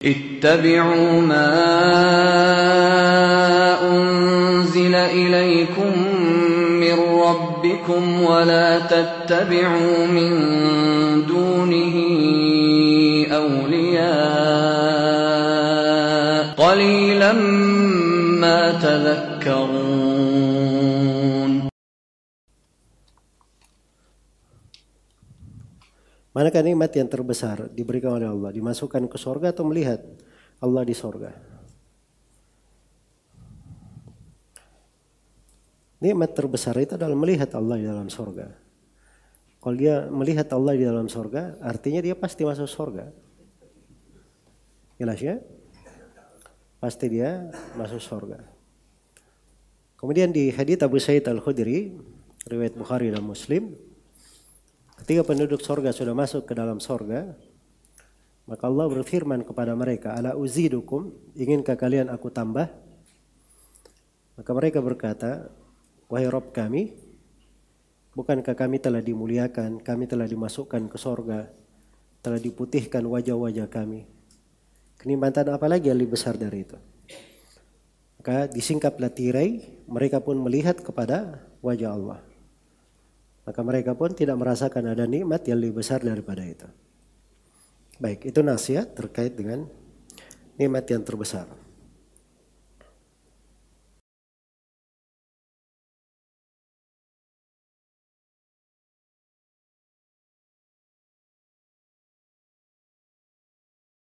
اتبعوا ما أنزل إليكم من ربكم ولا تتبعوا من دونه أولياء قليلا ما تذكرون. Manakah nikmat yang terbesar diberikan oleh Allah? Dimasukkan ke surga atau melihat Allah di surga? Nikmat terbesar itu adalah melihat Allah di dalam surga. Kalau dia melihat Allah di dalam surga, artinya dia pasti masuk surga. Jelas ya? Pasti dia masuk surga. Kemudian di hadits Abu Sa'id Al-Khudri, riwayat Bukhari dan Muslim, ketika penduduk surga sudah masuk ke dalam surga, maka Allah berfirman kepada mereka, "Ala uzidukum, inginkah kalian aku tambah?" Maka mereka berkata, "Wahai Rabb kami, bukankah kami telah dimuliakan, kami telah dimasukkan ke surga, telah diputihkan wajah-wajah kami. Kenikmatan apa lagi yang lebih besar dari itu?" Maka disingkaplah tirai, mereka pun melihat kepada wajah Allah. Maka mereka pun tidak merasakan ada nikmat yang lebih besar daripada itu. Baik, itu nasihat terkait dengan nikmat yang terbesar.